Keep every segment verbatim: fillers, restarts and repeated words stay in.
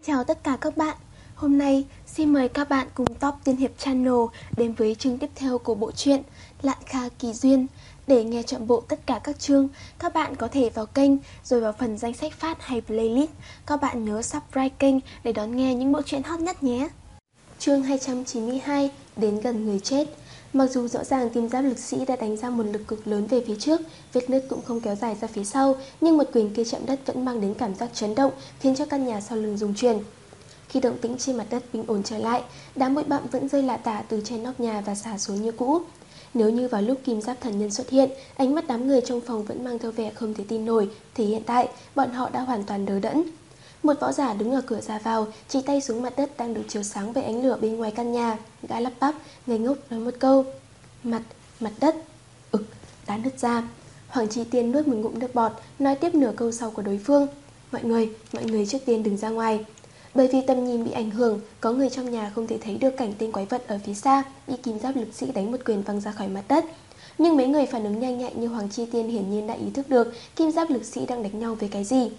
Chào tất cả các bạn. Hôm nay xin mời các bạn cùng Top Tiên Hiệp Channel đến với chương tiếp theo của bộ truyện Lạn Kha Kỳ Duyên. Để nghe trọn bộ tất cả các chương, các bạn có thể vào kênh rồi vào phần danh sách phát hay playlist. Các bạn nhớ subscribe kênh để đón nghe những bộ truyện hot nhất nhé. Chương hai trăm chín mươi hai, đến gần người chết. Mặc dù rõ ràng Kim Giáp Lực Sĩ đã đánh ra một lực cực lớn về phía trước, vết nứt cũng không kéo dài ra phía sau, nhưng một quyền kia chạm đất vẫn mang đến cảm giác chấn động, khiến cho căn nhà sau lưng rung chuyển. Khi động tĩnh trên mặt đất bình ổn trở lại, đám bụi bặm vẫn rơi lả tả từ trên nóc nhà và xả xuống như cũ. Nếu như vào lúc Kim Giáp Thần Nhân xuất hiện, ánh mắt đám người trong phòng vẫn mang theo vẻ không thể tin nổi, thì hiện tại bọn họ đã hoàn toàn đờ đẫn. Một võ giả đứng ở cửa ra vào, chỉ tay xuống mặt đất đang được chiếu sáng bởi ánh lửa bên ngoài căn nhà. Gã lắp bắp, ngây ngốc nói một câu: Mặt, mặt đất, ực, đã nứt ra. Hoàng Chi Tiên nuốt một ngụm nước bọt, nói tiếp nửa câu sau của đối phương: Mọi người, mọi người trước tiên đừng ra ngoài. Bởi vì tầm nhìn bị ảnh hưởng, có người trong nhà không thể thấy được cảnh tên quái vật ở phía xa bị Kim Giáp Lực Sĩ đánh một quyền văng ra khỏi mặt đất. Nhưng mấy người phản ứng nhanh nhạy như Hoàng Chi Tiên hiển nhiên đã ý thức được Kim Giáp Lực Sĩ đang đánh nhau về cái gì.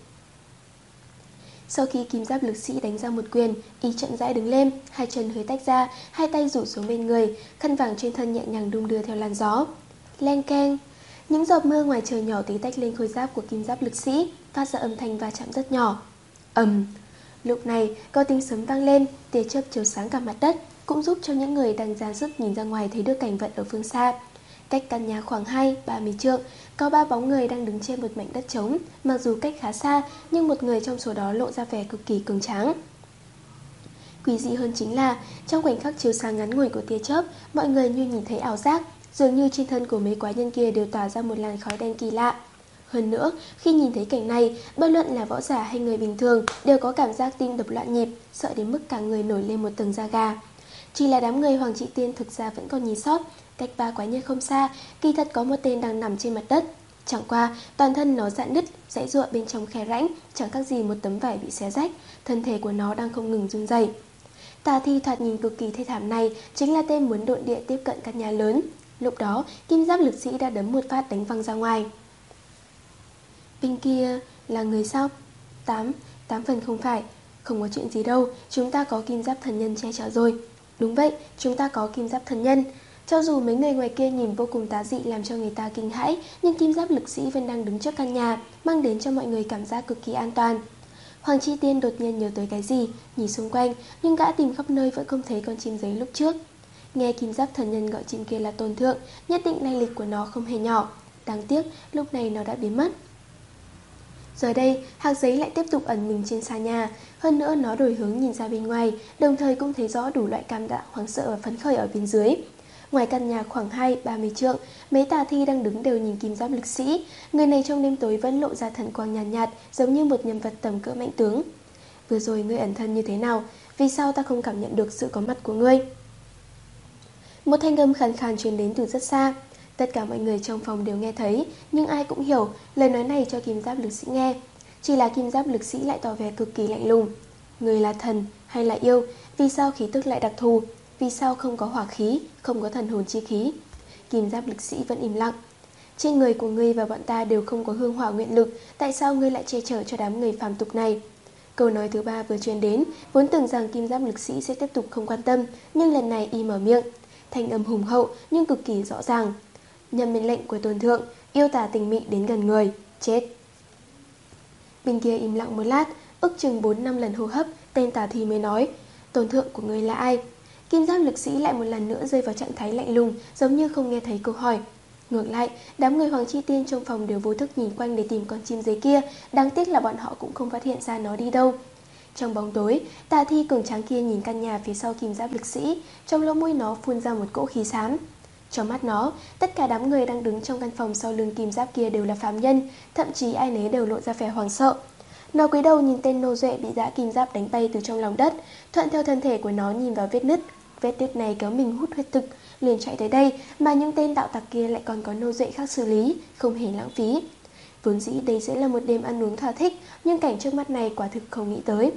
Sau khi Kim Giáp Lực Sĩ đánh ra một quyền, y chậm rãi đứng lên, hai chân hơi tách ra, hai tay rủ xuống bên người, khăn vàng trên thân nhẹ nhàng đung đưa theo làn gió. Len keng, những giọt mưa ngoài trời nhỏ tí tách lên khôi giáp của Kim Giáp Lực Sĩ, phát ra âm thanh va chạm rất nhỏ. Ầm. Lúc này, có tiếng sấm vang lên, tia chớp chiếu sáng cả mặt đất, cũng giúp cho những người đang ra sức nhìn ra ngoài thấy được cảnh vật ở phương xa. Cách căn nhà khoảng hai ba mươi trượng, có ba bóng người đang đứng trên một mảnh đất trống, mặc dù cách khá xa, nhưng một người trong số đó lộ ra vẻ cực kỳ cường tráng. Quý dị hơn chính là, trong khoảnh khắc chiếu sáng ngắn ngủi của tia chớp, mọi người như nhìn thấy ảo giác, dường như trên thân của mấy quái nhân kia đều tỏa ra một làn khói đen kỳ lạ. Hơn nữa, khi nhìn thấy cảnh này, bất luận là võ giả hay người bình thường đều có cảm giác tim đập loạn nhịp, sợ đến mức cả người nổi lên một tầng da gà. Chỉ là đám người Hoàng Trị Tiên thực ra vẫn còn nhìn sót, cách ba quái nhân không xa, kỳ thật có một tên đang nằm trên mặt đất. Chẳng qua, toàn thân nó rạn nứt, giãy giụa bên trong khe rãnh, chẳng khác gì một tấm vải bị xé rách, thân thể của nó đang không ngừng run rẩy. Tà thi thoạt nhìn cực kỳ thê thảm này chính là tên muốn độn địa tiếp cận căn nhà lớn. Lúc đó, Kim Giáp Lực Sĩ đã đấm một phát đánh văng ra ngoài. Bên kia là người sao? Tám, tám phần không phải. Không có chuyện gì đâu, chúng ta có Kim Giáp Thần Nhân che chở rồi. Đúng vậy, chúng ta có Kim Giáp Thần Nhân. Cho dù mấy người ngoài kia nhìn vô cùng tà dị làm cho người ta kinh hãi, nhưng Kim Giáp Lực Sĩ vẫn đang đứng trước căn nhà, mang đến cho mọi người cảm giác cực kỳ an toàn. Hoàng Chi Tiên đột nhiên nhớ tới cái gì, nhìn xung quanh, nhưng gã tìm khắp nơi vẫn không thấy con chim giấy lúc trước. Nghe Kim Giáp Thần Nhân gọi chim kia là Tôn Thượng, nhất định lai lịch của nó không hề nhỏ. Đáng tiếc, lúc này nó đã biến mất. Giờ đây, hạc giấy lại tiếp tục ẩn mình trên xà nhà. Hơn nữa nó đổi hướng nhìn ra bên ngoài, đồng thời cũng thấy rõ đủ loại cảm giác hoảng sợ và phấn khởi ở bên dưới. Ngoài căn nhà khoảng hai ba mươi trượng, mấy tà thi đang đứng đều nhìn Kim Giáp Lực Sĩ. Người này trong đêm tối vẫn lộ ra thần quang nhàn nhạt, nhạt, giống như một nhân vật tầm cỡ mạnh tướng. Vừa rồi ngươi ẩn thân như thế nào? Vì sao ta không cảm nhận được sự có mặt của ngươi? Một thanh âm khàn khàn truyền đến từ rất xa. Tất cả mọi người trong phòng đều nghe thấy, nhưng ai cũng hiểu lời nói này cho Kim Giáp Lực Sĩ nghe. Chỉ là Kim Giáp Lực Sĩ lại tỏ vẻ cực kỳ lạnh lùng. Người là thần hay là yêu? Vì sao khí tức lại đặc thù? Vì sao không có hỏa khí, không có thần hồn chi khí? Kim Giáp Lực Sĩ vẫn im lặng. Trên người của ngươi và bọn ta đều không có hương hỏa nguyện lực, tại sao ngươi lại che chở cho đám người phàm tục này? Câu nói thứ ba vừa truyền đến, vốn tưởng rằng Kim Giáp Lực Sĩ sẽ tiếp tục không quan tâm, nhưng lần này y mở miệng. Thanh âm hùng hậu nhưng cực kỳ rõ ràng. Nhận mệnh lệnh của Tôn Thượng, yêu tà tình mị đến gần người, chết. Bên kia im lặng một lát, ước chừng bốn năm lần hô hấp, tên tà thi mới nói: Tôn Thượng của người là ai? Kim Giáp Lực Sĩ lại một lần nữa rơi vào trạng thái lạnh lùng, giống như không nghe thấy câu hỏi. Ngược lại, đám người Hoàng Chi Tiên trong phòng đều vô thức nhìn quanh để tìm con chim giấy kia, đáng tiếc là bọn họ cũng không phát hiện ra nó đi đâu. Trong bóng tối, tà thi cường tráng kia nhìn căn nhà phía sau Kim Giáp Lực Sĩ, trong lỗ mũi nó phun ra một cỗ khí xám. Trong mắt nó, tất cả đám người đang đứng trong căn phòng sau lưng Kim Giáp kia đều là phàm nhân, thậm chí ai nấy đều lộ ra vẻ hoảng sợ. Nó cúi đầu nhìn tên nô duệ bị dã Kim Giáp đánh bay từ trong lòng đất, thuận theo thân thể của nó nhìn vào vết nứt. Vết nứt này kéo mình hút huyết thực, liền chạy tới đây, mà những tên đạo tặc kia lại còn có nô duệ khác xử lý, không hề lãng phí. Vốn dĩ đây sẽ là một đêm ăn uống thỏa thích, nhưng cảnh trước mắt này quả thực không nghĩ tới.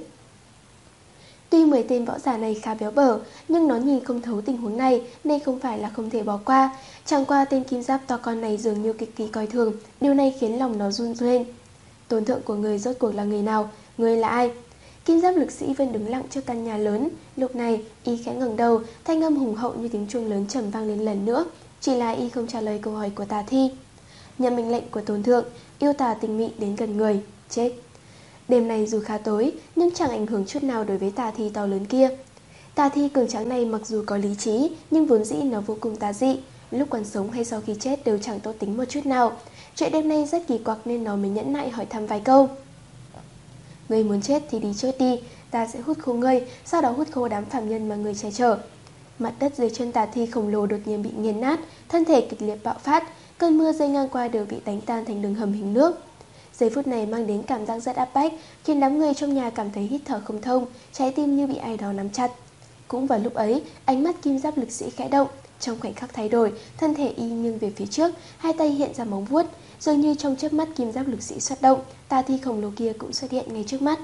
Tuy mười tên võ giả này khá béo bở, nhưng nó nhìn không thấu tình huống này nên không phải là không thể bỏ qua. Chẳng qua tên Kim Giáp to con này dường như cực kỳ coi thường, điều này khiến lòng nó run lên. Tôn thượng của người rốt cuộc là người nào? Người là ai? Kim giáp lực sĩ vẫn đứng lặng trước căn nhà lớn. Lúc này, y khẽ ngẩng đầu, thanh âm hùng hậu như tiếng chuông lớn trầm vang lên lần nữa. Chỉ là y không trả lời câu hỏi của Tà Thi. Nhận mệnh lệnh của Tôn Thượng, yêu tà tình mị đến gần người, chết. Đêm này dù khá tối, nhưng chẳng ảnh hưởng chút nào đối với Tà Thi to lớn kia. Tà Thi cường tráng này mặc dù có lý trí, nhưng vốn dĩ nó vô cùng tà dị. Lúc còn sống hay sau khi chết đều chẳng tốt tính một chút nào. Chuyện đêm nay rất kỳ quặc nên nó mới nhẫn nại hỏi thăm vài câu. Ngươi muốn chết thì đi chết đi, ta sẽ hút khô ngươi, sau đó hút khô đám phàm nhân mà ngươi che chở. Mặt đất dưới chân Tà Thi khổng lồ đột nhiên bị nghiền nát, thân thể kịch liệt bạo phát, cơn mưa rơi ngang qua đều bị đánh tan thành đường hầm hình nước. Giây phút này mang đến cảm giác rất áp bách, khiến đám người trong nhà cảm thấy hít thở không thông, trái tim như bị ai đó nắm chặt. Cũng vào lúc ấy, ánh mắt kim giáp lực sĩ khẽ động, trong khoảnh khắc thay đổi, thân thể y nghiêng về phía trước, hai tay hiện ra móng vuốt, dường như trong chớp mắt kim giáp lực sĩ xuất động, Tà Thi khổng lồ kia cũng xuất hiện ngay trước mắt.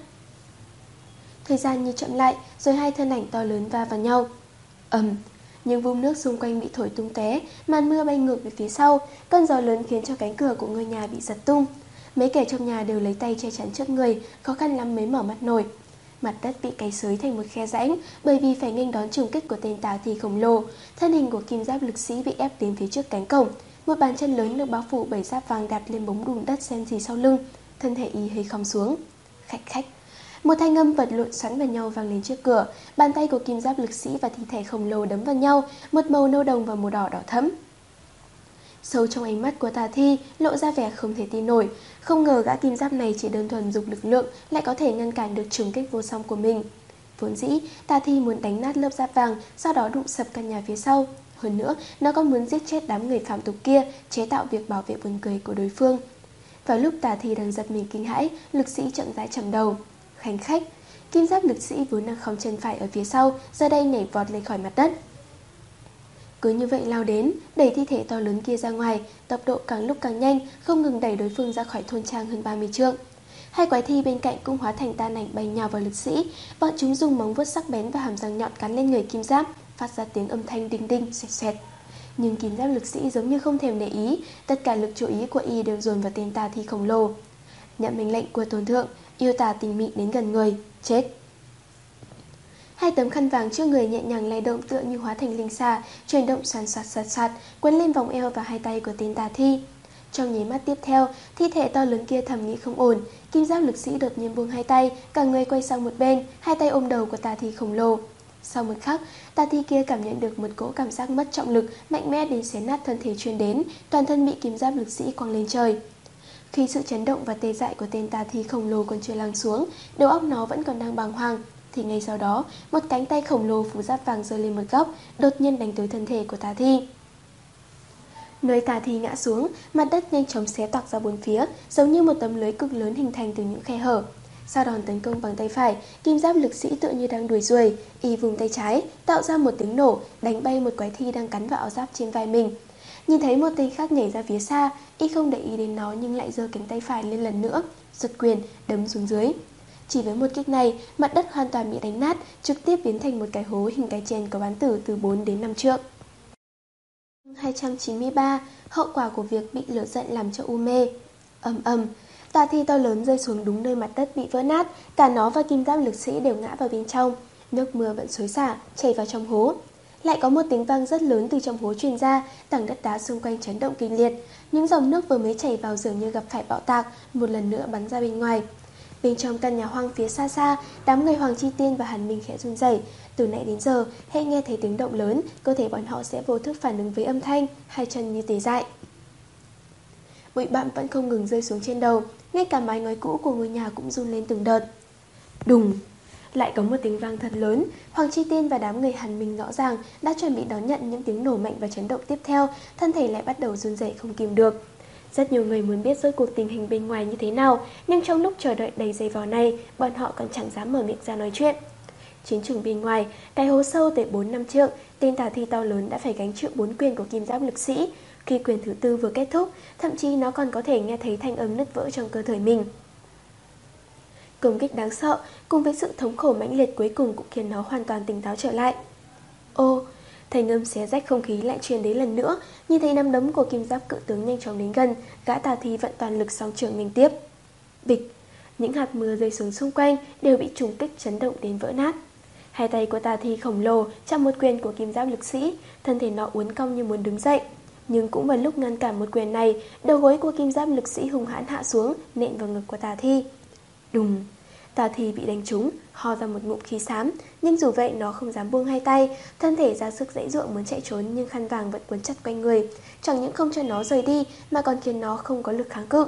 Thời gian như chậm lại, rồi hai thân ảnh to lớn va vào nhau. Ầm, những vũng nước xung quanh bị thổi tung té, màn mưa bay ngược về phía sau, cơn gió lớn khiến cho cánh cửa của ngôi nhà bị giật tung. Mấy kẻ trong nhà đều lấy tay che chắn trước người, khó khăn lắm mới mở mắt nổi. Mặt đất bị cày xới thành một khe rãnh, bởi vì phải nghênh đón trùng kích của tên Tà Thi khổng lồ. Thân hình của kim giáp lực sĩ bị ép đến phía trước cánh cổng, một bàn chân lớn được bao phủ bởi giáp vàng đặt lên bóng đùn đất xen xì sau lưng, thân thể y hơi khom xuống. Khách khách. Một thanh âm vật lộn xoắn vào nhau vang lên trước cửa, bàn tay của kim giáp lực sĩ và thi thể khổng lồ đấm vào nhau, một màu nâu đồng và màu đỏ đỏ thẫm. Sâu trong ánh mắt của Tà Thi lộ ra vẻ không thể tin nổi, không ngờ gã kim giáp này chỉ đơn thuần dùng lực lượng lại có thể ngăn cản được trùng kích vô song của mình. Vốn dĩ, Tà Thi muốn đánh nát lớp giáp vàng, sau đó đụng sập căn nhà phía sau. Hơn nữa, nó còn muốn giết chết đám người phạm tục kia, chế tạo việc bảo vệ buồn cười của đối phương. Vào lúc Tà Thi đang giật mình kinh hãi, lực sĩ chậm rãi chầm đầu. Khánh khách, kim giáp lực sĩ vốn đang khom chân phải ở phía sau, giờ đây nhảy vọt lên khỏi mặt đất. Cứ như vậy lao đến, đẩy thi thể to lớn kia ra ngoài, tốc độ càng lúc càng nhanh, không ngừng đẩy đối phương ra khỏi thôn trang hơn ba mươi trượng. Hai quái thi bên cạnh cũng hóa thành tan ảnh bay nhào vào lực sĩ, bọn chúng dùng móng vuốt sắc bén và hàm răng nhọn cắn lên người kim giáp, phát ra tiếng âm thanh đinh đinh, xoẹt xoẹt. Nhưng kim giáp lực sĩ giống như không thèm để ý, tất cả lực chú ý của y đều dồn vào tên Tà Thi khổng lồ. Nhận mệnh lệnh của Tôn Thượng, yêu tà tình mị đến gần người, chết. Hai tấm khăn vàng trước người nhẹ nhàng lay động tựa như hóa thành linh xà, chuyển động xoàn xoạt xoạt xoạt, quấn lên vòng eo và hai tay của tên Tà Thi. Trong nháy mắt tiếp theo, thi thể to lớn kia thầm nghĩ không ổn, kim giáp lực sĩ đột nhiên buông hai tay, cả người quay sang một bên, hai tay ôm đầu của Tà Thi khổng lồ. Sau một khắc, Tà Thi kia cảm nhận được một cỗ cảm giác mất trọng lực, mạnh mẽ đến xé nát thân thể truyền đến, toàn thân bị kim giáp lực sĩ quăng lên trời. Khi sự chấn động và tê dại của tên Tà Thi khổng lồ còn chưa lắng xuống, đầu óc nó vẫn còn đang bàng hoàng, thì ngay sau đó, một cánh tay khổng lồ phủ giáp vàng giơ lên một góc, đột nhiên đánh tới thân thể của Tà Thi. Nơi Tà Thi ngã xuống, mặt đất nhanh chóng xé toạc ra bốn phía, giống như một tấm lưới cực lớn hình thành từ những khe hở. Sau đòn tấn công bằng tay phải, kim giáp lực sĩ tựa như đang đuổi ruồi, y vùng tay trái, tạo ra một tiếng nổ, đánh bay một quái thi đang cắn vào áo giáp trên vai mình. Nhìn thấy một tên khác nhảy ra phía xa, y không để ý đến nó nhưng lại giơ cánh tay phải lên lần nữa, giật quyền, đấm xuống dưới. Chỉ với một kích này, mặt đất hoàn toàn bị đánh nát, trực tiếp biến thành một cái hố hình cái chén có bán tử từ bốn đến năm trượng. hai trăm chín mươi ba. Hậu quả của việc bị lửa giận làm cho u mê. Ầm ầm, Tà Thi to lớn rơi xuống đúng nơi mặt đất bị vỡ nát, cả nó và kim giáp lực sĩ đều ngã vào bên trong. Nước mưa vẫn xối xả, chảy vào trong hố. Lại có một tiếng vang rất lớn từ trong hố truyền ra, tảng đất đá xung quanh chấn động kịch liệt. Những dòng nước vừa mới chảy vào dường như gặp phải bạo tạc, một lần nữa bắn ra bên ngoài. Bên trong căn nhà hoang phía xa xa, đám người Hoàng Chi Tiên và Hàn Minh khẽ run rẩy. Từ nãy đến giờ, hễ nghe thấy tiếng động lớn, cơ thể bọn họ sẽ vô thức phản ứng với âm thanh, hai chân như tê dại. Bụi bặm vẫn không ngừng rơi xuống trên đầu, ngay cả mái ngói cũ của ngôi nhà cũng run lên từng đợt. Đùng! Lại có một tiếng vang thật lớn, Hoàng Chi Tiên và đám người Hàn Minh rõ ràng đã chuẩn bị đón nhận những tiếng nổ mạnh và chấn động tiếp theo, thân thể lại bắt đầu run rẩy không kìm được. Rất nhiều người muốn biết rốt cuộc tình hình bên ngoài như thế nào, nhưng trong lúc chờ đợi đầy dây vò này, bọn họ còn chẳng dám mở miệng ra nói chuyện. Chiến trường bên ngoài, cái hố sâu tới bốn năm trượng, tên Tà Thi to lớn đã phải gánh chịu bốn quyền của kim giáp lực sĩ. Khi quyền thứ tư vừa kết thúc, thậm chí nó còn có thể nghe thấy thanh âm nứt vỡ trong cơ thể mình. Công kích đáng sợ, cùng với sự thống khổ mãnh liệt cuối cùng cũng khiến nó hoàn toàn tỉnh táo trở lại. Ô, thanh âm xé rách không khí lại truyền đến lần nữa, nhìn thấy nắm đấm của kim giáp cự tướng nhanh chóng đến gần, gã Tà Thi vận toàn lực song trường nghênh tiếp. Bịch, Những hạt mưa rơi xuống xung quanh đều bị trùng kích chấn động đến vỡ nát. Hai tay của Tà Thi khổng lồ chạm một quyền của kim giáp lực sĩ, thân thể nó uốn cong như muốn đứng dậy. Nhưng cũng vào lúc ngăn cản một quyền này, đầu gối của kim giáp lực sĩ hung hãn hạ xuống, nện vào ngực của Tà Thi. Đùng! Tà Thi bị đánh trúng, ho ra một ngụm khí xám, nhưng dù vậy nó không dám buông hai tay, thân thể ra sức giãy giụa muốn chạy trốn nhưng khăn vàng vẫn quấn chặt quanh người, chẳng những không cho nó rời đi mà còn khiến nó không có lực kháng cự.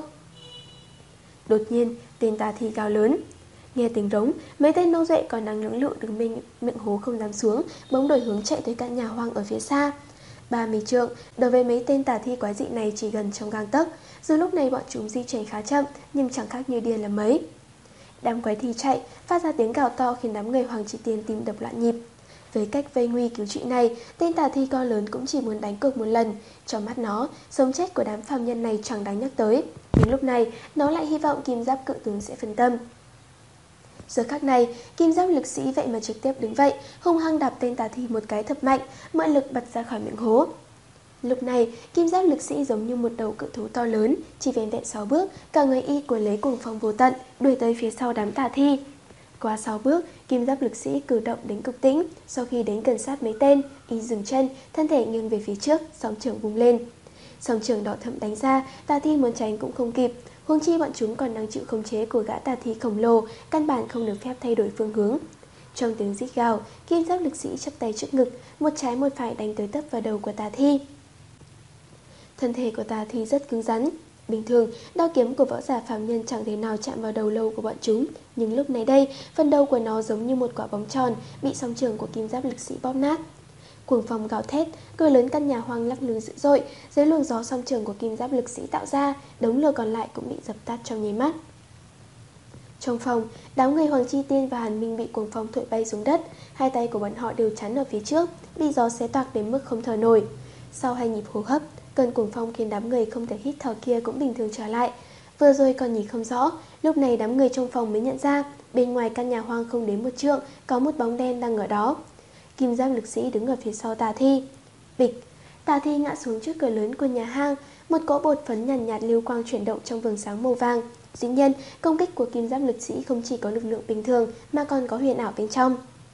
Đột nhiên, tên Tà Thi gào lớn. Nghe tiếng rống, mấy tên nô duệ còn đang lưỡng lự đứng bên miệng hố không dám xuống, bỗng đổi hướng chạy tới căn nhà hoang ở phía xa. Ba mươi trượng, đối với mấy tên tà thi quái dị này chỉ gần trong gang tấc. Dù lúc này bọn chúng di chuyển khá chậm, nhưng chẳng khác như điên là mấy. Đám quái thi chạy, phát ra tiếng gào to khiến đám người Hoàng Chi Tiên tim đập loạn nhịp. Với cách vây nguy cứu trị này, tên tà thi to lớn cũng chỉ muốn đánh cược một lần. Trong mắt nó, sống chết của đám phàm nhân này chẳng đáng nhắc tới. Nhưng lúc này, nó lại hy vọng kim giáp cự tướng sẽ phân tâm. Giờ khắc này, kim giáp lực sĩ vậy mà trực tiếp đứng vậy, hung hăng đạp tên tà thi một cái thật mạnh, mượn lực bật ra khỏi miệng hố. Lúc này, kim giáp lực sĩ giống như một đầu cự thú to lớn, chỉ vẻn vẹn sáu bước, cả người y cuốn lấy cuồng phong vô tận, đuổi tới phía sau đám tà thi. Qua sáu bước, kim giáp lực sĩ cử động đến cực tĩnh, sau khi đến gần sát mấy tên, y dừng chân, thân thể nghiêng về phía trước, song trường vung lên. Song trường đỏ thẫm đánh ra, tà thi muốn tránh cũng không kịp. Huống chi bọn chúng còn đang chịu khống chế của gã tà thi khổng lồ, căn bản không được phép thay đổi phương hướng. Trong tiếng rít gào, kim giáp lực sĩ chắp tay trước ngực, một trái một phải đánh tới tấp vào đầu của tà thi. Thân thể của tà thi rất cứng rắn. Bình thường, đao kiếm của võ giả phàm nhân chẳng thể nào chạm vào đầu lâu của bọn chúng, nhưng lúc này đây, phần đầu của nó giống như một quả bóng tròn bị song trường của kim giáp lực sĩ bóp nát. Cuồng phong gào thét, cửa lớn căn nhà hoang lắc lư dữ dội, dưới luồng gió song trường của kim giáp lực sĩ tạo ra, đống lửa còn lại cũng bị dập tắt trong nháy mắt. Trong phòng, đám người Hoàng Chi Tiên và Hàn Minh bị cuồng phong thổi bay xuống đất, hai tay của bọn họ đều chắn ở phía trước, bị gió xé toạc đến mức không thở nổi. Sau hai nhịp hô hấp, cơn cuồng phong khiến đám người không thể hít thở kia cũng bình thường trở lại. Vừa rồi còn nhìn không rõ, lúc này đám người trong phòng mới nhận ra, bên ngoài căn nhà hoang không đến một trượng, có một bóng đen đang ở đó. Kim giáp lực sĩ đứng ở phía sau tà thi. Bịch, tà thi ngã xuống trước cửa lớn của nhà hang, một cỗ bột phấn nhàn nhạt, nhạt lưu quang chuyển động trong vầng sáng màu vàng. Dĩ nhiên, công kích của kim giáp lực sĩ không chỉ có lực lượng bình thường mà còn có huyền ảo bên trong.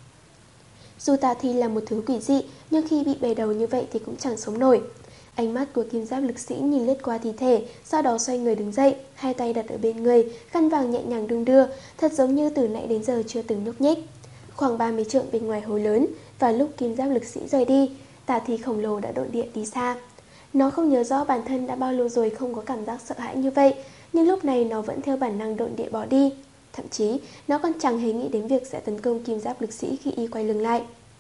Dù tà thi là một thứ quỷ dị, nhưng khi bị bề đầu như vậy thì cũng chẳng sống nổi. Ánh mắt của kim giáp lực sĩ nhìn lướt qua thi thể, sau đó xoay người đứng dậy, hai tay đặt ở bên người, khăn vàng nhẹ nhàng đung đưa, thật giống như từ nãy đến giờ chưa từng nhúc nhích. Khoảng ba mươi trượng bên ngoài hồ lớn, và lúc kim giáp lực sĩ rời đi, tà thi khổng lồ đã độn địa đi xa. Nó không nhớ rõ bản thân đã bao lâu rồi không có cảm giác sợ hãi như vậy, nhưng lúc này nó vẫn theo bản năng độn địa bỏ đi. Thậm chí, nó còn chẳng hề nghĩ đến việc sẽ tấn công kim giáp lực sĩ khi y quay lưng lại.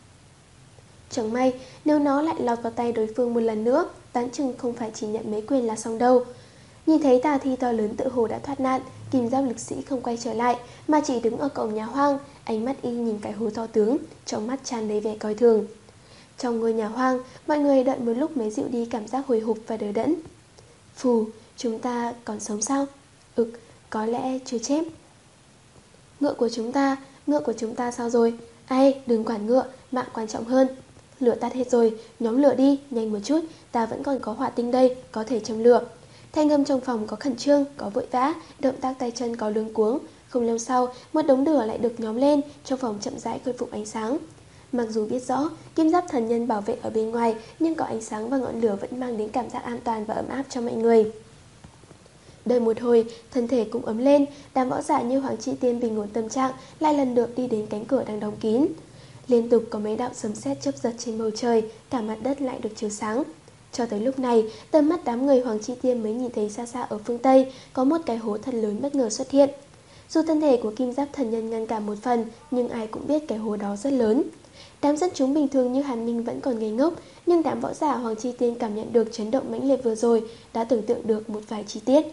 Chẳng may, nếu nó lại lọt vào tay đối phương một lần nữa, đoán chừng không phải chỉ nhận mấy quyền là xong đâu. Nhìn thấy tà thi to lớn tự hồ đã thoát nạn, kim giáp lực sĩ không quay trở lại, mà chỉ đứng ở cổng nhà hoang, ánh mắt y nhìn cái hố to tướng, trong mắt tràn đầy vẻ coi thường. Trong ngôi nhà hoang, mọi người đợi một lúc mới dịu đi cảm giác hồi hộp và đờ đẫn. Phù, chúng ta còn sống sao? Ực, có lẽ chưa chết. Ngựa của chúng ta, ngựa của chúng ta sao rồi? Ai, đừng quản ngựa, mạng quan trọng hơn. Lửa tắt hết rồi, nhóm lửa đi, nhanh một chút, ta vẫn còn có hỏa tinh đây, có thể châm lửa. Thanh âm trong phòng có khẩn trương, có vội vã, động tác tay chân có luống cuống. Không lâu sau, một đống lửa lại được nhóm lên, trong phòng chậm rãi khôi phục ánh sáng. Mặc dù biết rõ, kim giáp thần nhân bảo vệ ở bên ngoài, nhưng có ánh sáng và ngọn lửa vẫn mang đến cảm giác an toàn và ấm áp cho mọi người. Đợi một hồi, thân thể cũng ấm lên, đám võ giả như Hoàng Chi Tiên bình ổn tâm trạng, lại lần lượt đi đến cánh cửa đang đóng kín. Liên tục có mấy đạo sấm sét chớp giật trên bầu trời, cả mặt đất lại được chiếu sáng. Cho tới lúc này, tầm mắt đám người Hoàng Chi Tiên mới nhìn thấy xa xa ở phương Tây có một cái hố thật lớn bất ngờ xuất hiện. Dù thân thể của kim giáp thần nhân ngăn cản một phần, nhưng ai cũng biết cái hố đó rất lớn. Đám dân chúng bình thường như Hàn Minh vẫn còn ngây ngốc, nhưng đám võ giả Hoàng Chi Tiên cảm nhận được chấn động mãnh liệt vừa rồi, đã tưởng tượng được một vài chi tiết.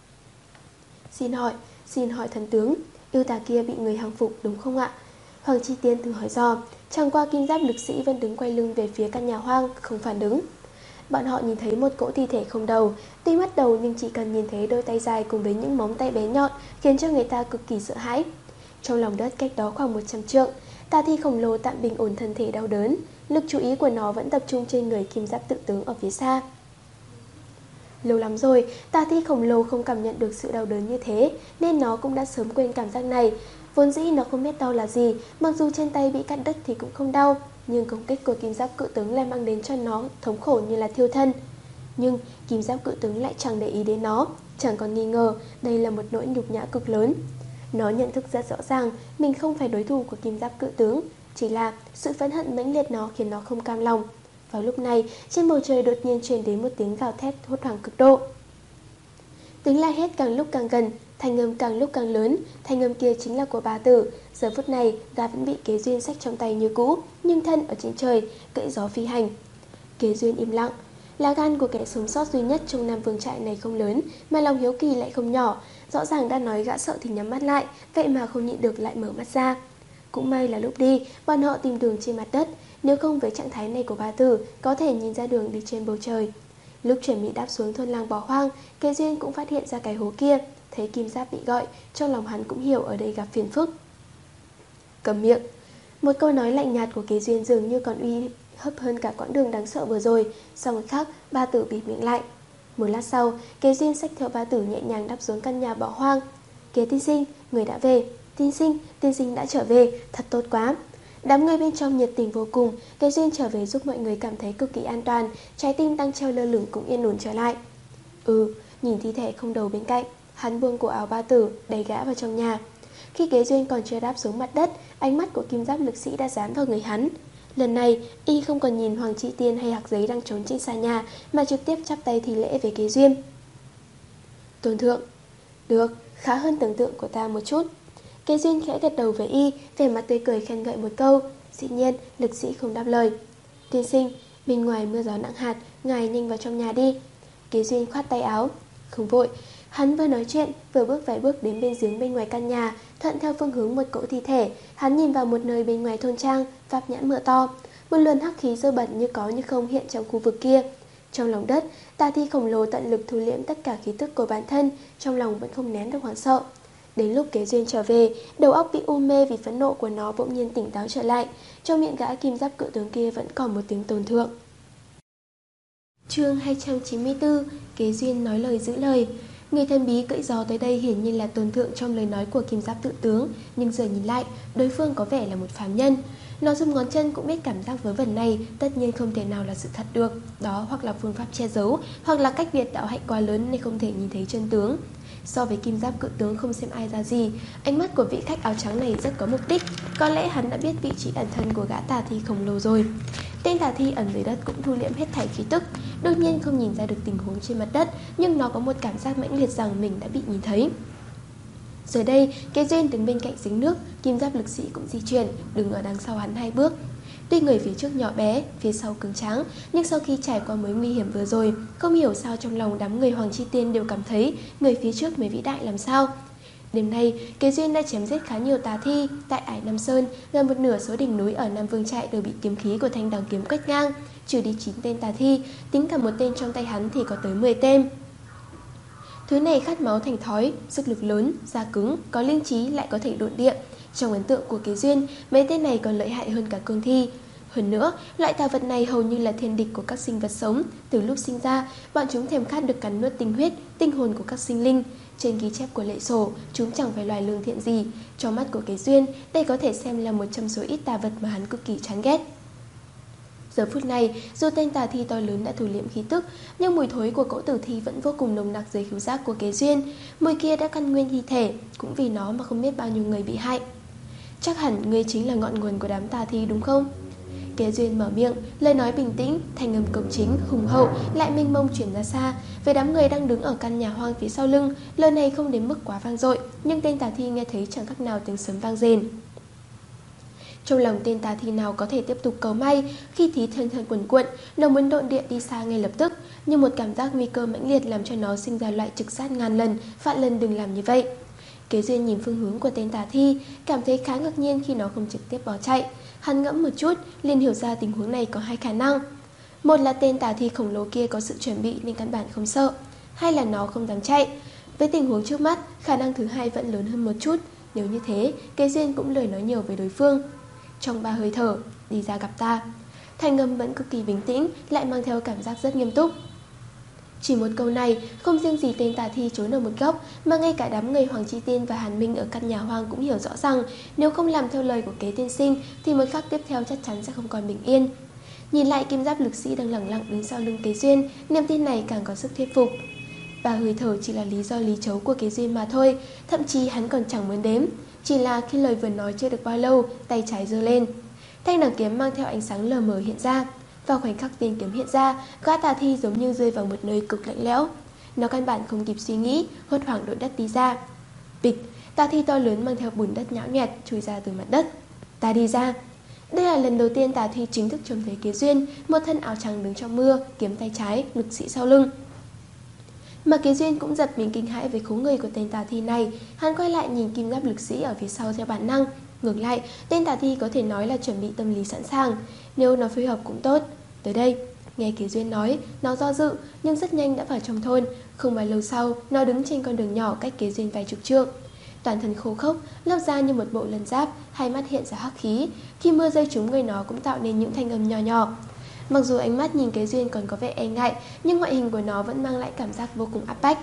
Xin hỏi, xin hỏi thần tướng, yêu tà kia bị người hàng phục đúng không ạ? Hoàng Chi Tiên thử hỏi dò, chẳng qua kim giáp lực sĩ vẫn đứng quay lưng về phía căn nhà hoang, không phản ứng. Bọn họ nhìn thấy một cỗ thi thể không đầu, tuy mất đầu nhưng chỉ cần nhìn thấy đôi tay dài cùng với những móng tay bé nhọn khiến cho người ta cực kỳ sợ hãi. Trong lòng đất cách đó khoảng một trăm trượng, tà thi khổng lồ tạm bình ổn thân thể đau đớn, lực chú ý của nó vẫn tập trung trên người kim giáp tự tướng ở phía xa. Lâu lắm rồi, tà thi khổng lồ không cảm nhận được sự đau đớn như thế, nên nó cũng đã sớm quên cảm giác này. Vốn dĩ nó không biết đau là gì, mặc dù trên tay bị cắt đứt thì cũng không đau, nhưng công kích của kim giáp cự tướng lại mang đến cho nó thống khổ như là thiêu thân. Nhưng kim giáp cự tướng lại chẳng để ý đến nó, chẳng còn nghi ngờ đây là một nỗi nhục nhã cực lớn. Nó nhận thức rất rõ ràng mình không phải đối thủ của kim giáp cự tướng, chỉ là sự phẫn hận mãnh liệt nó khiến nó không cam lòng. Vào lúc này, trên bầu trời đột nhiên truyền đến một tiếng gào thét hốt hoảng cực độ. Tiếng la hét càng lúc càng gần, thanh âm càng lúc càng lớn, thanh âm kia chính là của bà tử. Giờ phút này, gã vẫn bị Kế Duyên xách trong tay như cũ, nhưng thân ở trên trời, cưỡi gió phi hành. Kế Duyên im lặng. Lá gan của kẻ sống sót duy nhất trong Nam Vương trại này không lớn, mà lòng hiếu kỳ lại không nhỏ. Rõ ràng đã nói gã sợ thì nhắm mắt lại, vậy mà không nhịn được lại mở mắt ra. Cũng may là lúc đi, bọn họ tìm đường trên mặt đất, nếu không với trạng thái này của bà tử, có thể nhìn ra đường đi trên bầu trời. Lúc chuẩn bị đáp xuống thôn làng bỏ hoang, Kế Duyên cũng phát hiện ra cái hố kia, thấy kim giáp bị gọi, trong lòng hắn cũng hiểu ở đây gặp phiền phức. Cầm miệng. Một câu nói lạnh nhạt của Kế Duyên dường như còn uy hấp hơn cả quãng đường đáng sợ vừa rồi. Sau một khắc, bà tử bịt miệng lại. Một lát sau, Kế Duyên xách theo bà tử nhẹ nhàng đáp xuống căn nhà bỏ hoang. Kế tiên sinh, người đã về. Tiên sinh, tiên sinh đã trở về, thật tốt quá. Đám người bên trong nhiệt tình vô cùng. Kế Duyên trở về giúp mọi người cảm thấy cực kỳ an toàn, trái tim đang treo lơ lửng cũng yên ổn trở lại. Ừ, nhìn thi thể không đầu bên cạnh, hắn buông cổ áo bà tử, đẩy gã vào trong nhà. Khi Kế Duyên còn chưa đáp xuống mặt đất, ánh mắt của kim giáp lực sĩ đã dán vào người hắn. Lần này, y không còn nhìn Hoàng Trị Tiên hay Hạc Giấy đang trốn trên xà nhà, mà trực tiếp chắp tay thi lễ về Kế Duyên. Tôn thượng. Được, khá hơn tưởng tượng của ta một chút. Kế Duyên khẽ gật đầu với y, vẻ mặt tươi cười khen ngợi một câu. Dĩ nhiên, lực sĩ không đáp lời. Tiên sinh, bên ngoài mưa gió nặng hạt, ngài nhanh vào trong nhà đi. Kế Duyên khoát tay áo. Không vội. Hắn vừa nói chuyện, vừa bước vài bước đến bên giếng bên ngoài căn nhà, thuận theo phương hướng một cỗ thi thể. Hắn nhìn vào một nơi bên ngoài thôn trang, váp nhãn mưa to. Một luồng hắc khí dơ bẩn như có như không hiện trong khu vực kia. Trong lòng đất, tà thi khổng lồ tận lực thu liễm tất cả khí tức của bản thân, trong lòng vẫn không nén được hoảng sợ. Đến lúc Kế Duyên trở về, đầu óc bị u mê vì phẫn nộ của nó bỗng nhiên tỉnh táo trở lại. Trong miệng gã kim giáp cự tướng kia vẫn còn một tiếng tôn thượng. Chương hai trăm chín mươi tư. Kế Duyên nói lời giữ lời. Người thần bí cưỡi gió tới đây hiển nhiên là tôn thượng trong lời nói của kim giáp tự tướng, nhưng giờ nhìn lại, đối phương có vẻ là một phàm nhân. Nó dùng ngón chân cũng biết cảm giác vớ vẩn này tất nhiên không thể nào là sự thật được. Đó hoặc là phương pháp che giấu, hoặc là cách biệt đạo hạnh quá lớn nên không thể nhìn thấy chân tướng. So với kim giáp cự tướng không xem ai ra gì, ánh mắt của vị khách áo trắng này rất có mục đích. Có lẽ hắn đã biết vị trí ẩn thân của gã tà thi khổng lồ rồi. Tên tà thi ẩn dưới đất cũng thu liễm hết thảy khí tức. Đương nhiên không nhìn ra được tình huống trên mặt đất, nhưng nó có một cảm giác mãnh liệt rằng mình đã bị nhìn thấy. Giờ đây, Kế Duyên đứng bên cạnh giếng nước, kim giáp lực sĩ cũng di chuyển, đứng ở đằng sau hắn hai bước. Tuy người phía trước nhỏ bé, phía sau cứng tráng, nhưng sau khi trải qua mối nguy hiểm vừa rồi, không hiểu sao trong lòng đám người Hoàng Chi Tiên đều cảm thấy người phía trước mới vĩ đại làm sao. Đêm nay, Kế Duyên đã chém giết khá nhiều tà thi. Tại Ải Nam Sơn, gần một nửa số đỉnh núi ở Nam Vương trại đều bị kiếm khí của thanh đằng kiếm quét ngang, trừ đi chín tên tà thi, tính cả một tên trong tay hắn thì có tới mười tên. Thứ này khát máu thành thói, sức lực lớn, da cứng, có linh trí lại có thể độn địa. Trong ấn tượng của Kế Duyên, mấy tên này còn lợi hại hơn cả cương thi. Hơn nữa, loại tà vật này hầu như là thiên địch của các sinh vật sống. Từ lúc sinh ra, bọn chúng thèm khát được cắn nuốt tinh huyết, tinh hồn của các sinh linh. Trên ghi chép của lệ sổ, chúng chẳng phải loài lương thiện gì. Trong mắt của Kế Duyên, đây có thể xem là một trong số ít tà vật mà hắn cực kỳ chán ghét. Giờ phút này, dù tên tà thi to lớn đã thủ liễm khí tức, nhưng mùi thối của cỗ tử thi vẫn vô cùng nồng nặc dưới khứu giác của Kế Duyên. Mùi kia đã căn nguyên thi thể, cũng vì nó mà không biết bao nhiêu người bị hại. Chắc hẳn ngươi chính là ngọn nguồn của đám tà thi đúng không? Kế Duyên mở miệng, lời nói bình tĩnh, thanh âm cộc chính, hùng hậu, lại mênh mông chuyển ra xa. Về đám người đang đứng ở căn nhà hoang phía sau lưng, lời này không đến mức quá vang dội, nhưng tên tà thi nghe thấy chẳng khác nào tiếng sấm vang rền. Trong lòng tên tà thi nào có thể tiếp tục cầu may, khi thí thân thân quần cuộn, nó muốn độn địa đi xa ngay lập tức, nhưng một cảm giác nguy cơ mãnh liệt làm cho nó sinh ra loại trực giác ngàn lần, vạn lần đừng làm như vậy. Kế Duyên nhìn phương hướng của tên tà thi, cảm thấy khá ngạc nhiên khi nó không trực tiếp bỏ chạy. Hắn ngẫm một chút, liền hiểu ra tình huống này có hai khả năng. Một là tên tà thi khổng lồ kia có sự chuẩn bị nên căn bản không sợ, hai là nó không dám chạy. Với tình huống trước mắt, khả năng thứ hai vẫn lớn hơn một chút. Nếu như thế, Kế Duyên cũng lười nói nhiều với đối phương. Trong ba hơi thở, đi ra gặp ta. Thanh âm vẫn cực kỳ bình tĩnh, lại mang theo cảm giác rất nghiêm túc. Chỉ một câu này, không riêng gì tên tà thi trốn ở một góc, mà ngay cả đám người Hoàng Chi Tiên và Hàn Minh ở căn nhà hoang cũng hiểu rõ rằng nếu không làm theo lời của Kế tiên sinh thì một khắc tiếp theo chắc chắn sẽ không còn bình yên. Nhìn lại kim giáp lực sĩ đang lẳng lặng đứng sau lưng Kế Duyên, niềm tin này càng có sức thuyết phục. Và hơi thở chỉ là lý do lý trấu của Kế Duyên mà thôi, thậm chí hắn còn chẳng muốn đếm. Chỉ là khi lời vừa nói chưa được bao lâu, tay trái giơ lên. Thanh đằng kiếm mang theo ánh sáng lờ mờ hiện ra. Vào khoảnh khắc tiên kiếm hiện ra, gã tà thi giống như rơi vào một nơi cực lạnh lẽo. Nó căn bản không kịp suy nghĩ, hốt hoảng đội đất đi ra. Bịch, tà thi to lớn mang theo bùn đất nhão nhẹt chui ra từ mặt đất. Ta đi ra. Đây là lần đầu tiên tà thi chính thức trông thấy Kế Duyên, một thân áo trắng đứng trong mưa, kiếm tay trái, lực sĩ sau lưng. Mà Kế Duyên cũng giật mình kinh hãi với khố người của tên tà thi này. Hắn quay lại nhìn kim giáp lực sĩ ở phía sau theo bản năng. Ngược lại, tên tà thi có thể nói là chuẩn bị tâm lý sẵn sàng. Nếu nó phối hợp cũng tốt. Tới đây, nghe Kế Duyên nói, nó do dự nhưng rất nhanh đã vào trong thôn. Không bao lâu sau, nó đứng trên con đường nhỏ cách Kế Duyên vài chục trượng. Toàn thân khô khốc, lấp ra như một bộ lân giáp, hai mắt hiện ra hắc khí. Khi mưa rơi trúng người nó cũng tạo nên những thanh âm nhỏ nhỏ. Mặc dù ánh mắt nhìn Kế Duyên còn có vẻ e ngại, nhưng ngoại hình của nó vẫn mang lại cảm giác vô cùng áp bách.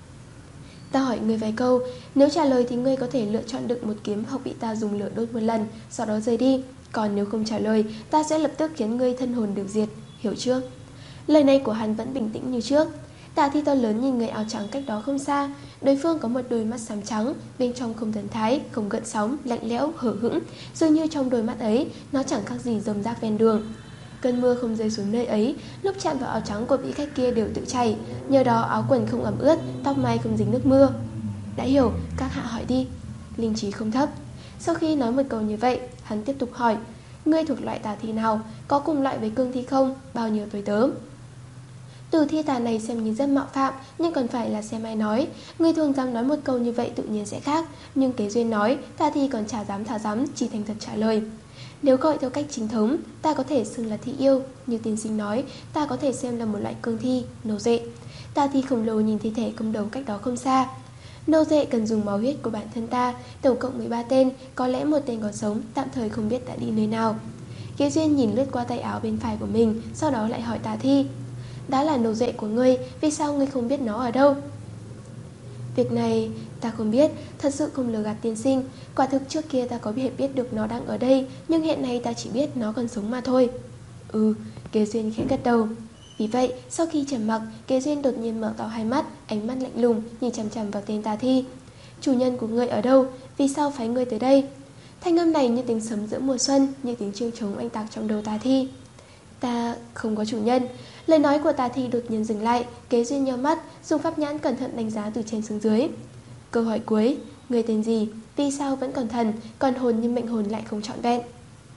Ta hỏi ngươi vài câu, nếu trả lời thì ngươi có thể lựa chọn đựng một kiếm hoặc bị ta dùng lửa đốt một lần, sau đó rời đi. Còn nếu không trả lời, ta sẽ lập tức khiến ngươi thân hồn đều diệt, hiểu chưa? Lời này của hắn vẫn bình tĩnh như trước. Tà thi to lớn nhìn người áo trắng cách đó không xa. Đối phương có một đôi mắt xám trắng, bên trong không thần thái, không gợn sóng, lạnh lẽo, hở hững. Dường như trong đôi mắt ấy, nó chẳng khác gì rơm rác ven đường. Cơn mưa không rơi xuống nơi ấy, lúc chạm vào áo trắng của vị khách kia đều tự chảy. Nhờ đó áo quần không ẩm ướt, tóc mai không dính nước mưa. Đã hiểu, các hạ hỏi đi. Linh trí không thấp. Sau khi nói một câu như vậy, hắn tiếp tục hỏi, ngươi thuộc loại tà thi nào, có cùng loại với cương thi không, bao nhiêu tuổi tớ? Từ thi tà này xem như rất mạo phạm, nhưng còn phải là xem ai nói. Người thường dám nói một câu như vậy tự nhiên sẽ khác, nhưng Kế Duyên nói, tà thi còn chả dám thả dám, chỉ thành thật trả lời. Nếu gọi theo cách chính thống, ta có thể xưng là thi yêu. Như tiên sinh nói, ta có thể xem là một loại cương thi, nô dệ. Tà thi khổng lồ nhìn thi thể công đầu cách đó không xa. Nô dệ cần dùng máu huyết của bản thân ta, tổng cộng mười ba tên, có lẽ một tên còn sống, tạm thời không biết đã đi nơi nào. Kế Duyên nhìn lướt qua tay áo bên phải của mình, sau đó lại hỏi tà thi, đã là nô dệ của ngươi, vì sao ngươi không biết nó ở đâu? Việc này ta không biết, thật sự không lừa gạt tiên sinh. Quả thực trước kia ta có biết biết được nó đang ở đây, nhưng hiện nay ta chỉ biết nó còn sống mà thôi. Ừ, Kế Duyên khẽ gật đầu. Vì vậy, sau khi trầm mặc, Kế Duyên đột nhiên mở to hai mắt, ánh mắt lạnh lùng, nhìn chằm chằm vào tên tà thi. Chủ nhân của ngươi ở đâu? Vì sao phái ngươi tới đây? Thanh âm này như tiếng sấm giữa mùa xuân, như tiếng chiêng trống oanh tạc trong đầu tà thi. Ta không có chủ nhân. Lời nói của tà thi đột nhiên dừng lại. Kế Duyên nhíu mắt, dùng pháp nhãn cẩn thận đánh giá từ trên xuống dưới. Câu hỏi cuối, người tên gì? Vì sao vẫn còn thần, còn hồn nhưng mệnh hồn lại không trọn vẹn?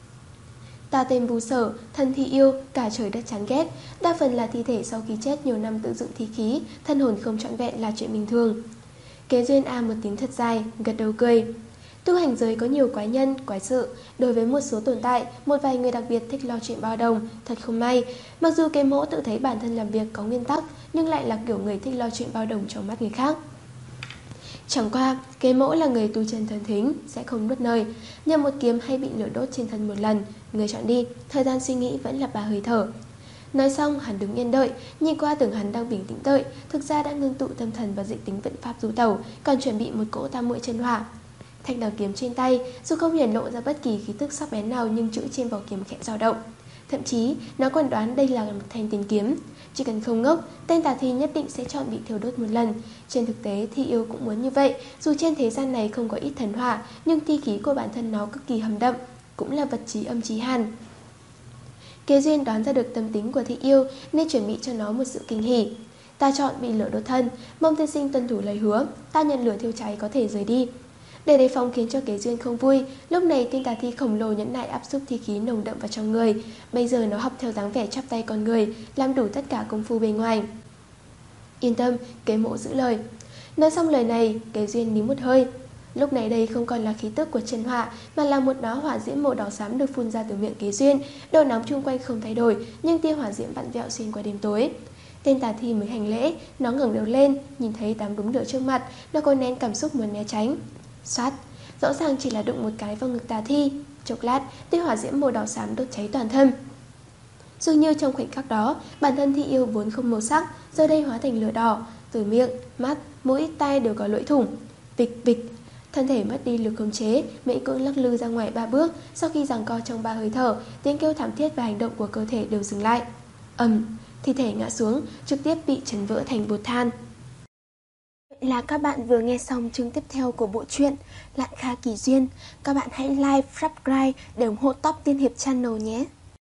Ta tên Vu Sở, thân thi yêu, cả trời đất chán ghét. Đa phần là thi thể sau khi chết nhiều năm tự dựng thi khí, thân hồn không trọn vẹn là chuyện bình thường. Kế Duyên a một tiếng thật dài, gật đầu cười. Tu hành giới có nhiều quái nhân, quái sự. Đối với một số tồn tại, một vài người đặc biệt thích lo chuyện bao đồng. Thật không may, mặc dù cái mỗ tự thấy bản thân làm việc có nguyên tắc, nhưng lại là kiểu người thích lo chuyện bao đồng trong mắt người khác. Chẳng qua, cái mỗ là người tu chân thần thính, sẽ không nuốt lời. Nhằm một kiếm hay bị lửa đốt trên thân một lần, người chọn đi, thời gian suy nghĩ vẫn là ba hơi thở. Nói xong, hắn đứng yên đợi, nhìn qua tưởng hắn đang bình tĩnh đợi, thực ra đã ngưng tụ tâm thần và dị tính vận pháp du tẩu, còn chuẩn bị một cỗ tam muội chân hỏa. Thanh đằng kiếm trên tay, dù không hiển lộ ra bất kỳ khí tức sắc bén nào, nhưng chữ trên vỏ kiếm khẽ dao động. Thậm chí, nó còn đoán đây là một thanh tiền kiếm. Chỉ cần không ngốc, tên tà thi nhất định sẽ chọn bị thiêu đốt một lần. Trên thực tế, thi yêu cũng muốn như vậy. Dù trên thế gian này không có ít thần hỏa, nhưng thi khí của bản thân nó cực kỳ hầm đậm, cũng là vật chí âm chí hàn. Kế Duyên đoán ra được tâm tính của thi yêu, nên chuẩn bị cho nó một sự kinh hỉ. Ta chọn bị lửa đốt thân, mong tiên sinh tuân thủ lời hứa, ta nhận lửa thiêu cháy có thể rời đi. Để đề phòng khiến cho Kế Duyên không vui, lúc này tên tà thi khổng lồ nhẫn nại áp xúc thi khí nồng đậm vào trong người. Bây giờ nó học theo dáng vẻ chắp tay con người, làm đủ tất cả công phu bên ngoài. Yên tâm, Kế mộ giữ lời. Nói xong lời này, Kế Duyên nín một hơi. Lúc này đây không còn là khí tức của chân hỏa, mà là một đóa hỏa diễm màu đỏ xám được phun ra từ miệng Kế Duyên. Độ nóng chung quanh không thay đổi, nhưng tia hỏa diễm vặn vẹo xuyên qua đêm tối. Tên tà thi mới hành lễ, nó ngẩng đầu lên, nhìn thấy đám đốm lửa trước mặt, nó có nén cảm xúc muốn né tránh. Xoát, rõ ràng chỉ là đụng một cái vào ngực tà thi. Chốc lát, tia hỏa diễm màu đỏ xám đốt cháy toàn thân. Dường như trong khoảnh khắc đó, bản thân Thị Yêu vốn không màu sắc, giờ đây hóa thành lửa đỏ, từ miệng, mắt, mũi, tai đều có lỗ thủng. Vịch vịch, thân thể mất đi lực khống chế, miễn cưỡng lắc lư ra ngoài ba bước. Sau khi giằng co trong ba hơi thở, tiếng kêu thảm thiết và hành động của cơ thể đều dừng lại. Ầm, thi thể ngã xuống, trực tiếp bị chấn vỡ thành bột than. Vậy là các bạn vừa nghe xong chương tiếp theo của bộ truyện Lạn Kha Kỳ Duyên. Các bạn hãy like, subscribe để ủng hộ Top Tiên Hiệp Channel nhé.